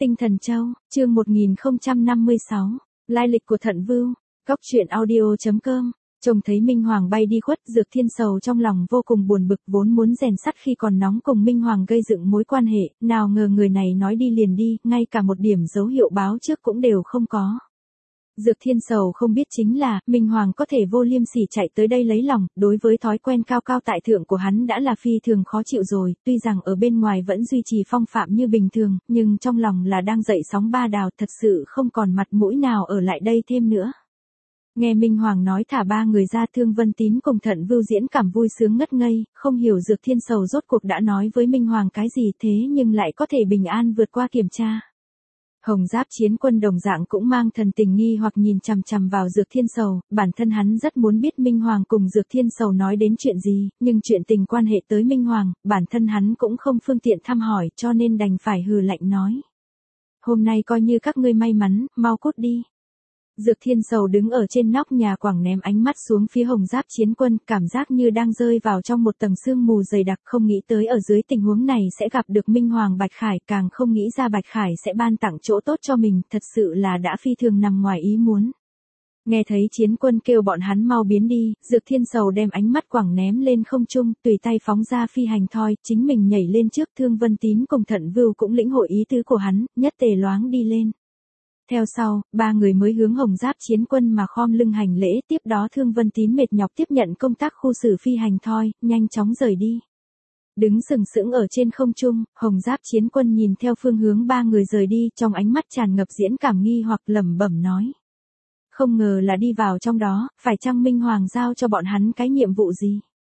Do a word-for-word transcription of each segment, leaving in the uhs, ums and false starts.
Tinh Thần Châu, chương một nghìn không trăm năm mươi sáu, lai lịch của Thận Vưu, góc truyện audio chấm com. Trông thấy Minh Hoàng bay đi khuất, Dược Thiên Sầu trong lòng vô cùng buồn bực, vốn muốn rèn sắt khi còn nóng cùng Minh Hoàng gây dựng mối quan hệ, nào ngờ người này nói đi liền đi, ngay cả một điểm dấu hiệu báo trước cũng đều không có. Dược Thiên Sầu không biết chính là, Minh Hoàng có thể vô liêm sỉ chạy tới đây lấy lòng, đối với thói quen cao cao tại thượng của hắn đã là phi thường khó chịu rồi, tuy rằng ở bên ngoài vẫn duy trì phong phạm như bình thường, nhưng trong lòng là đang dậy sóng ba đào, thật sự không còn mặt mũi nào ở lại đây thêm nữa. Nghe Minh Hoàng nói thả ba người ra, Thương Vân Tín cùng Thận Vưu diễn cảm vui sướng ngất ngây, không hiểu Dược Thiên Sầu rốt cuộc đã nói với Minh Hoàng cái gì thế nhưng lại có thể bình an vượt qua kiểm tra. Hồng Giáp Chiến Quân đồng dạng cũng mang thần tình nghi hoặc nhìn chằm chằm vào Dược Thiên Sầu, bản thân hắn rất muốn biết Minh Hoàng cùng Dược Thiên Sầu nói đến chuyện gì, nhưng chuyện tình quan hệ tới Minh Hoàng, bản thân hắn cũng không phương tiện thăm hỏi cho nên đành phải hừ lạnh nói. Hôm nay coi như các ngươi may mắn, mau cút đi. Dược Thiên Sầu đứng ở trên nóc nhà quảng ném ánh mắt xuống phía Hồng Giáp Chiến Quân, cảm giác như đang rơi vào trong một tầng sương mù dày đặc, không nghĩ tới ở dưới tình huống này sẽ gặp được Minh Hoàng Bạch Khải, càng không nghĩ ra Bạch Khải sẽ ban tặng chỗ tốt cho mình, thật sự là đã phi thường nằm ngoài ý muốn. Nghe thấy Chiến Quân kêu bọn hắn mau biến đi, Dược Thiên Sầu đem ánh mắt quảng ném lên không trung, tùy tay phóng ra phi hành thoi, chính mình nhảy lên trước. Thương Vân Tín cùng Thận Vưu cũng lĩnh hội ý tứ của hắn, nhất tề loáng đi lên. Theo sau, ba người mới hướng Hồng Giáp Chiến Quân mà khom lưng hành lễ, tiếp đó Thương Vân Tín mệt nhọc tiếp nhận công tác khu xử phi hành thoi, nhanh chóng rời đi. Đứng sừng sững ở trên không trung, Hồng Giáp Chiến Quân nhìn theo phương hướng ba người rời đi, trong ánh mắt tràn ngập diễn cảm nghi hoặc lẩm bẩm nói. Không ngờ là đi vào trong đó, phải chăng Minh Hoàng giao cho bọn hắn cái nhiệm vụ gì?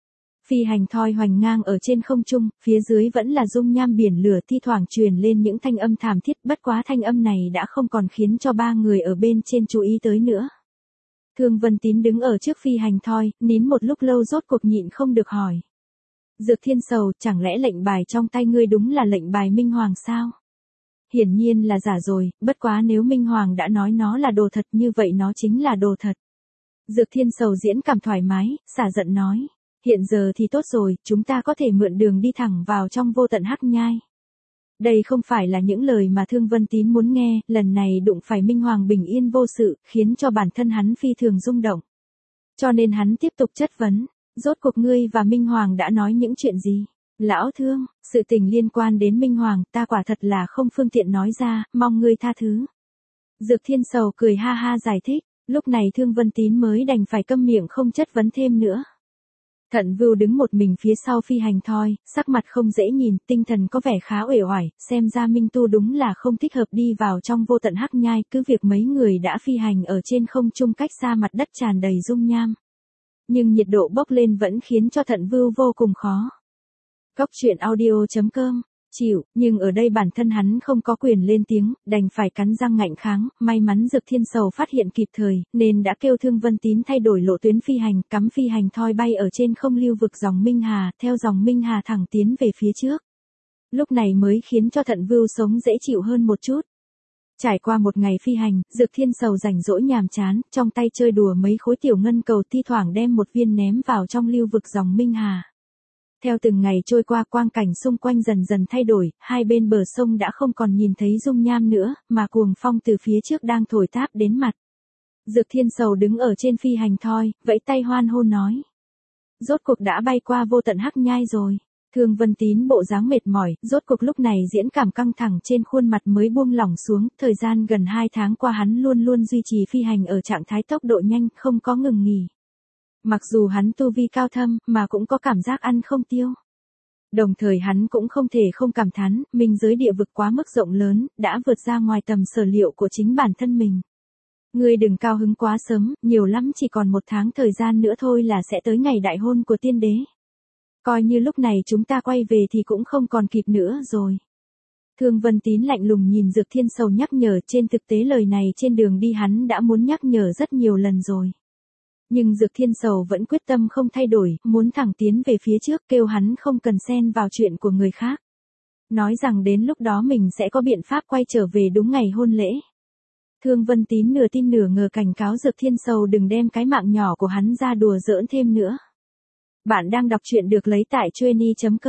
Phi hành thoi hoành ngang ở trên không trung, phía dưới vẫn là dung nham biển lửa, thi thoảng truyền lên những thanh âm thảm thiết, bất quá thanh âm này đã không còn khiến cho ba người ở bên trên chú ý tới nữa. Thương Vân Tín đứng ở trước phi hành thoi, nín một lúc lâu rốt cuộc nhịn không được hỏi. Dược Thiên Sầu, chẳng lẽ lệnh bài trong tay ngươi đúng là lệnh bài Minh Hoàng sao? Hiển nhiên là giả rồi, bất quá nếu Minh Hoàng đã nói nó là đồ thật như vậy nó chính là đồ thật. Dược Thiên Sầu diễn cảm thoải mái, xả giận nói. Hiện giờ thì tốt rồi, chúng ta có thể mượn đường đi thẳng vào trong vô tận hắc nhai. Đây không phải là những lời mà Thương Vân Tín muốn nghe, lần này đụng phải Minh Hoàng bình yên vô sự, khiến cho bản thân hắn phi thường rung động. Cho nên hắn tiếp tục chất vấn, rốt cuộc ngươi và Minh Hoàng đã nói những chuyện gì? Lão Thương, sự tình liên quan đến Minh Hoàng, ta quả thật là không phương tiện nói ra, mong ngươi tha thứ. Dược Thiên Sầu cười ha ha giải thích, lúc này Thương Vân Tín mới đành phải câm miệng không chất vấn thêm nữa. Thận Vưu đứng một mình phía sau phi hành thoi, sắc mặt không dễ nhìn, tinh thần có vẻ khá uể oải, xem ra Minh Tu đúng là không thích hợp đi vào trong vô tận hắc nhai, cứ việc mấy người đã phi hành ở trên không trung cách xa mặt đất tràn đầy dung nham. Nhưng nhiệt độ bốc lên vẫn khiến cho Thận Vưu vô cùng khó. Góc truyện audio chấm com chịu, nhưng ở đây bản thân hắn không có quyền lên tiếng, đành phải cắn răng ngạnh kháng, may mắn Dược Thiên Sầu phát hiện kịp thời, nên đã kêu Thương Vân Tín thay đổi lộ tuyến phi hành, cắm phi hành thoi bay ở trên không lưu vực dòng Minh Hà, theo dòng Minh Hà thẳng tiến về phía trước. Lúc này mới khiến cho Thận Vưu sống dễ chịu hơn một chút. Trải qua một ngày phi hành, Dược Thiên Sầu rảnh rỗi nhàm chán, trong tay chơi đùa mấy khối tiểu ngân cầu, thi thoảng đem một viên ném vào trong lưu vực dòng Minh Hà. Theo từng ngày trôi qua, quang cảnh xung quanh dần dần thay đổi, hai bên bờ sông đã không còn nhìn thấy dung nham nữa, mà cuồng phong từ phía trước đang thổi táp đến mặt. Dược Thiên Sầu đứng ở trên phi hành thoi, vẫy tay hoan hô nói. Rốt cuộc đã bay qua vô tận hắc nhai rồi. Thương Vân Tín bộ dáng mệt mỏi, rốt cuộc lúc này diễn cảm căng thẳng trên khuôn mặt mới buông lỏng xuống, thời gian gần hai tháng qua hắn luôn luôn duy trì phi hành ở trạng thái tốc độ nhanh, không có ngừng nghỉ. Mặc dù hắn tu vi cao thâm, mà cũng có cảm giác ăn không tiêu. Đồng thời hắn cũng không thể không cảm thán, minh giới địa vực quá mức rộng lớn, đã vượt ra ngoài tầm sở liệu của chính bản thân mình. Ngươi đừng cao hứng quá sớm, nhiều lắm chỉ còn một tháng thời gian nữa thôi là sẽ tới ngày đại hôn của tiên đế. Coi như lúc này chúng ta quay về thì cũng không còn kịp nữa rồi. Thương Vân Tín lạnh lùng nhìn Dược Thiên Sầu nhắc nhở, trên thực tế lời này trên đường đi hắn đã muốn nhắc nhở rất nhiều lần rồi. Nhưng Dược Thiên Sầu vẫn quyết tâm không thay đổi, muốn thẳng tiến về phía trước, kêu hắn không cần xen vào chuyện của người khác. Nói rằng đến lúc đó mình sẽ có biện pháp quay trở về đúng ngày hôn lễ. Thương Vân Tín nửa tin nửa ngờ cảnh cáo Dược Thiên Sầu đừng đem cái mạng nhỏ của hắn ra đùa giỡn thêm nữa. Bạn đang đọc truyện được lấy tại chueny chấm com.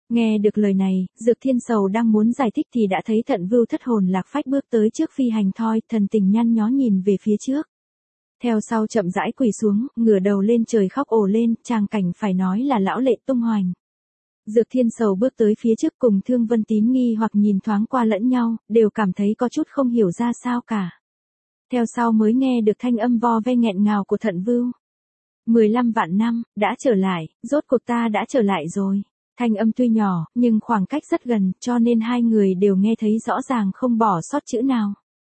Nghe được lời này, Dược Thiên Sầu đang muốn giải thích thì đã thấy Thận Vưu thất hồn lạc phách bước tới trước phi hành thoi, thần tình nhăn nhó nhìn về phía trước. Theo sau chậm rãi quỳ xuống, ngửa đầu lên trời khóc ồ lên, tràng cảnh phải nói là lão lệ tung hoành. Dược Thiên Sầu bước tới phía trước cùng Thương Vân Tín nghi hoặc nhìn thoáng qua lẫn nhau, đều cảm thấy có chút không hiểu ra sao cả. Theo sau mới nghe được thanh âm vo ve nghẹn ngào của Thận Vưu. mười lăm vạn năm, đã trở lại, rốt cuộc ta đã trở lại rồi. Thanh âm tuy nhỏ, nhưng khoảng cách rất gần, cho nên hai người đều nghe thấy rõ ràng không bỏ sót chữ nào.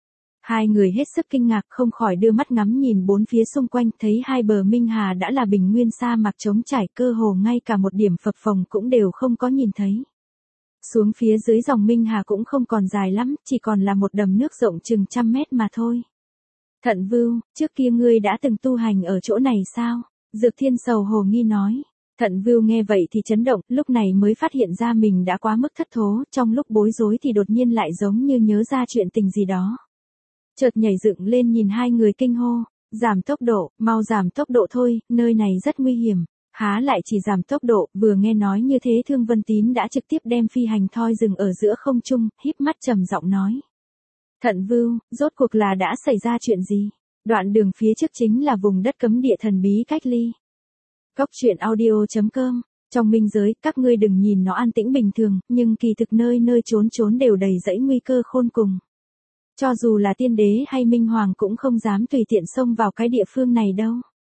Hai người hết sức kinh ngạc không khỏi đưa mắt ngắm nhìn bốn phía xung quanh, thấy hai bờ Minh Hà đã là bình nguyên sa mạc trống trải, cơ hồ ngay cả một điểm phập phồng cũng đều không có nhìn thấy. Xuống phía dưới dòng Minh Hà cũng không còn dài lắm, chỉ còn là một đầm nước rộng chừng trăm mét mà thôi. Thận Vưu, trước kia ngươi đã từng tu hành ở chỗ này sao? Dược Thiên Sầu hồ nghi nói. Thận Vưu nghe vậy thì chấn động, lúc này mới phát hiện ra mình đã quá mức thất thố, trong lúc bối rối thì đột nhiên lại giống như nhớ ra chuyện tình gì đó. Chợt nhảy dựng lên nhìn hai người kinh hô, giảm tốc độ, mau giảm tốc độ thôi, nơi này rất nguy hiểm. Há lại chỉ giảm tốc độ, vừa nghe nói như thế Thương Vân Tín đã trực tiếp đem phi hành thoi dừng ở giữa không trung, híp mắt trầm giọng nói. Thận Vưu, rốt cuộc là đã xảy ra chuyện gì? Đoạn đường phía trước chính là vùng đất cấm địa thần bí cách ly. Cốc truyện audio chấm com, trong minh giới, các ngươi đừng nhìn nó an tĩnh bình thường, nhưng kỳ thực nơi nơi trốn trốn đều đầy dẫy nguy cơ khôn cùng. Cho dù là tiên đế hay minh hoàng cũng không dám tùy tiện xông vào cái địa phương này đâu.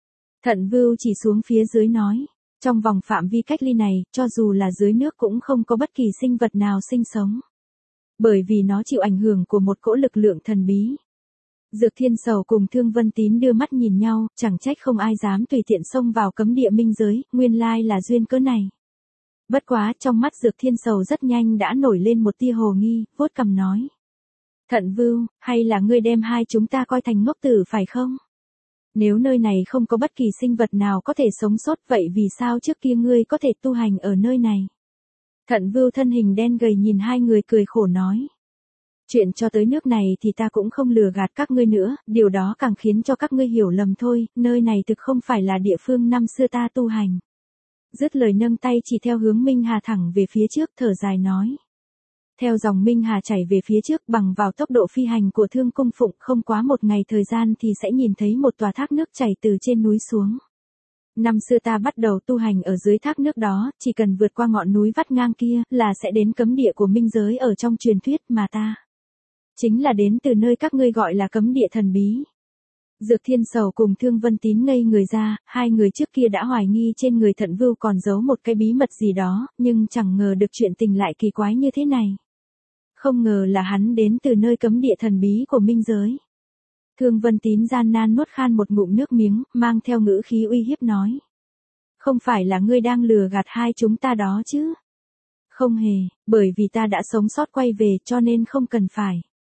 Thận Vưu chỉ xuống phía dưới nói, trong vòng phạm vi cách ly này, cho dù là dưới nước cũng không có bất kỳ sinh vật nào sinh sống. Bởi vì nó chịu ảnh hưởng của một cỗ lực lượng thần bí. Dược Thiên Sầu cùng Thương Vân Tín đưa mắt nhìn nhau, chẳng trách không ai dám tùy tiện xông vào cấm địa minh giới, nguyên lai là duyên cớ này. Bất quá, trong mắt Dược Thiên Sầu rất nhanh đã nổi lên một tia hồ nghi, vuốt cằm nói. Thận Vưu, hay là ngươi đem hai chúng ta coi thành ngốc tử phải không? Nếu nơi này không có bất kỳ sinh vật nào có thể sống sót, vậy vì sao trước kia ngươi có thể tu hành ở nơi này? Thận Vưu thân hình đen gầy nhìn hai người cười khổ nói. Chuyện cho tới nước này thì ta cũng không lừa gạt các ngươi nữa, điều đó càng khiến cho các ngươi hiểu lầm thôi, nơi này thực không phải là địa phương năm xưa ta tu hành. Dứt lời nâng tay chỉ theo hướng Minh Hà thẳng về phía trước, thở dài nói. Theo dòng Minh Hà chảy về phía trước bằng vào tốc độ phi hành của Thương Cung Phụng, không quá một ngày thời gian thì sẽ nhìn thấy một tòa thác nước chảy từ trên núi xuống. Năm xưa ta bắt đầu tu hành ở dưới thác nước đó, chỉ cần vượt qua ngọn núi vắt ngang kia là sẽ đến cấm địa của minh giới ở trong truyền thuyết mà ta. Chính là đến từ nơi các ngươi gọi là cấm địa thần bí. Dược Thiên Sầu cùng Thương Vân Tín ngây người ra, hai người trước kia đã hoài nghi trên người Thận Vưu còn giấu một cái bí mật gì đó, nhưng chẳng ngờ được chuyện tình lại kỳ quái như thế này. Không ngờ là hắn đến từ nơi cấm địa thần bí của minh giới. Thương Vân Tín gian nan nuốt khan một ngụm nước miếng, mang theo ngữ khí uy hiếp nói. Không phải là ngươi đang lừa gạt hai chúng ta đó chứ? Không hề, bởi vì ta đã sống sót quay về cho nên không cần phải.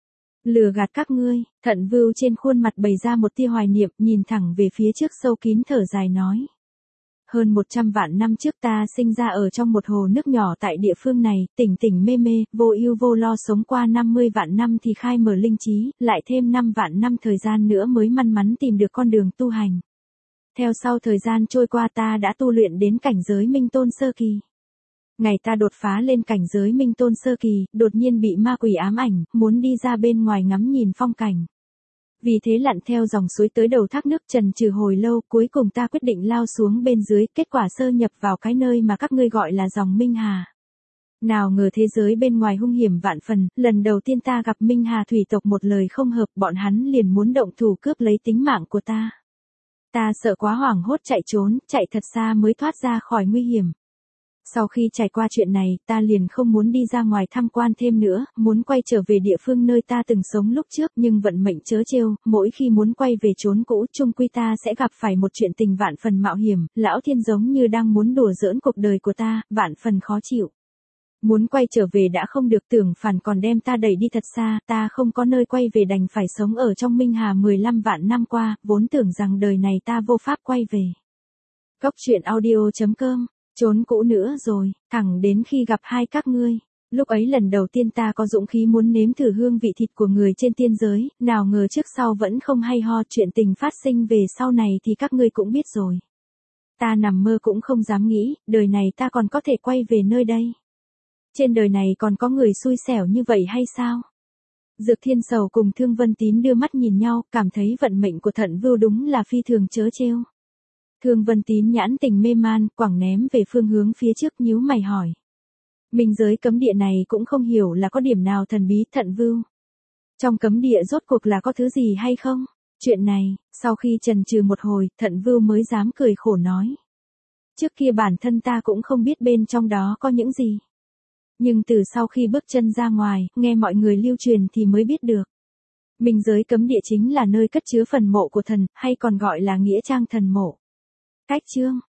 Lừa gạt các ngươi. Thận Vưu trên khuôn mặt bày ra một tia hoài niệm, nhìn thẳng về phía trước sâu kín thở dài nói. Hơn một trăm vạn năm trước ta sinh ra ở trong một hồ nước nhỏ tại địa phương này, tỉnh tỉnh mê mê, vô ưu vô lo sống qua năm mươi vạn năm thì khai mở linh trí, lại thêm năm vạn năm thời gian nữa mới may mắn tìm được con đường tu hành. Theo sau thời gian trôi qua ta đã tu luyện đến cảnh giới Minh Tôn Sơ Kỳ. Ngày ta đột phá lên cảnh giới Minh Tôn Sơ Kỳ, đột nhiên bị ma quỷ ám ảnh, muốn đi ra bên ngoài ngắm nhìn phong cảnh. Vì thế lặn theo dòng suối tới đầu thác nước trần trừ hồi lâu, cuối cùng ta quyết định lao xuống bên dưới, kết quả sơ nhập vào cái nơi mà các ngươi gọi là dòng Minh Hà. Nào ngờ thế giới bên ngoài hung hiểm vạn phần, lần đầu tiên ta gặp Minh Hà thủy tộc một lời không hợp, bọn hắn liền muốn động thủ cướp lấy tính mạng của ta. Ta sợ quá hoảng hốt chạy trốn, chạy thật xa mới thoát ra khỏi nguy hiểm. Sau khi trải qua chuyện này, ta liền không muốn đi ra ngoài tham quan thêm nữa, muốn quay trở về địa phương nơi ta từng sống lúc trước, nhưng vận mệnh trớ trêu, mỗi khi muốn quay về chốn cũ, chung quy ta sẽ gặp phải một chuyện tình vạn phần mạo hiểm, lão thiên giống như đang muốn đùa giỡn cuộc đời của ta, vạn phần khó chịu. Muốn quay trở về đã không được, tưởng phản còn đem ta đẩy đi thật xa, ta không có nơi quay về đành phải sống ở trong Minh Hà mười lăm vạn năm qua, vốn tưởng rằng đời này ta vô pháp quay về. Cốc truyện audio chấm com, trốn cũ nữa rồi, thẳng đến khi gặp hai các ngươi. Lúc ấy lần đầu tiên ta có dũng khí muốn nếm thử hương vị thịt của người trên tiên giới, nào ngờ trước sau vẫn không hay ho, chuyện tình phát sinh về sau này thì các ngươi cũng biết rồi. Ta nằm mơ cũng không dám nghĩ, đời này ta còn có thể quay về nơi đây. Trên đời này còn có người xui xẻo như vậy hay sao? Dược Thiên Sầu cùng Thương Vân Tín đưa mắt nhìn nhau, cảm thấy vận mệnh của Thận Vưu đúng là phi thường trớ trêu. Thương Vân Tín nhãn tình mê man, quẳng ném về phương hướng phía trước, nhíu mày hỏi. Minh giới cấm địa này cũng không hiểu là có điểm nào thần bí. Thận Vưu, trong cấm địa rốt cuộc là có thứ gì hay không? Chuyện này, sau khi chần chừ một hồi, Thận Vưu mới dám cười khổ nói. Trước kia bản thân ta cũng không biết bên trong đó có những gì. Nhưng từ sau khi bước chân ra ngoài, nghe mọi người lưu truyền thì mới biết được. Minh giới cấm địa chính là nơi cất chứa phần mộ của thần, hay còn gọi là nghĩa trang thần mộ. Cách chương